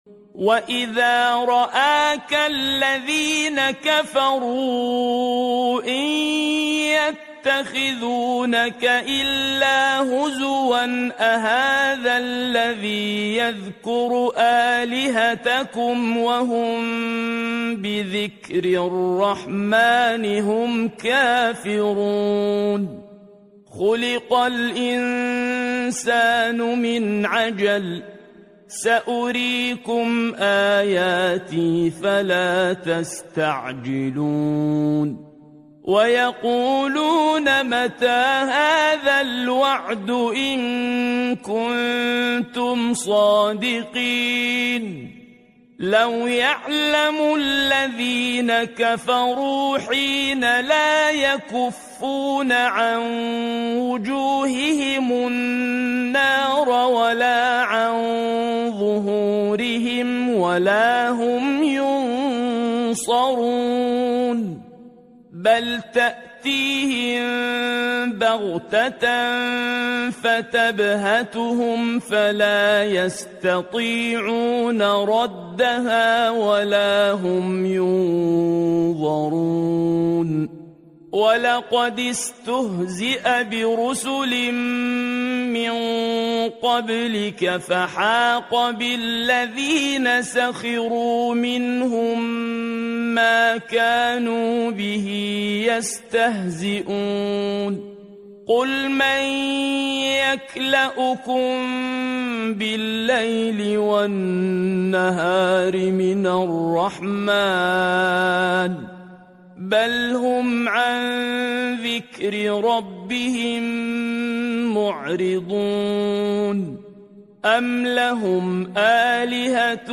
وَإِذَا رَآكَ الَّذِينَ كَفَرُوا إِن يَتَّخِذُونَكَ إِلَّا هُزُوًا أَهَذَا الَّذِي يَذْكُرُ آلِهَتَكُمْ وَهُمْ بِذِكْرِ الرَّحْمَنِ هُمْ كَافِرُونَ خُلِقَ الْإِنسَانُ مِنْ عَجَلٍ سأريكم آياتي فلا تستعجلون ويقولون متى هذا الوعد إن كنتم صادقين لو يعلم الذين كفروا حين لا يكفون عن وجوههم النار ولا عن ظهورهم ولا هم ينصرون بل تأتيهم بغتة فتبهتهم فلا يستطيعون ردها ولا هم ينظرون ولقد استهزئ برسل من قبلك فحاق بالذين سخروا منهم ما كانوا به يستهزئون قل من يكلؤكم بالليل والنهار من الرحمن بل هم عن ذكر ربهم معرضون أم لهم آلهة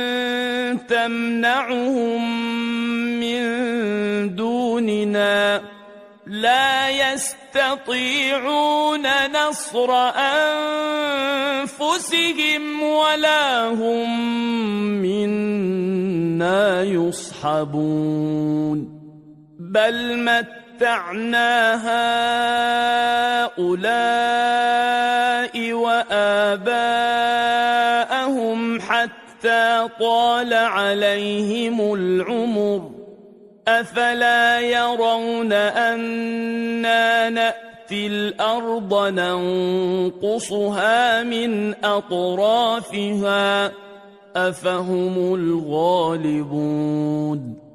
تمنعهم من دوننا لا يستطيعون نصر أنفسهم ولا هم منا يصحبون بل متعنا هؤلاء وآباءهم حتى طال عليهم العمر أفلا يرون أنا نأتي الأرض ننقصها من أطرافها أفهم الغالبون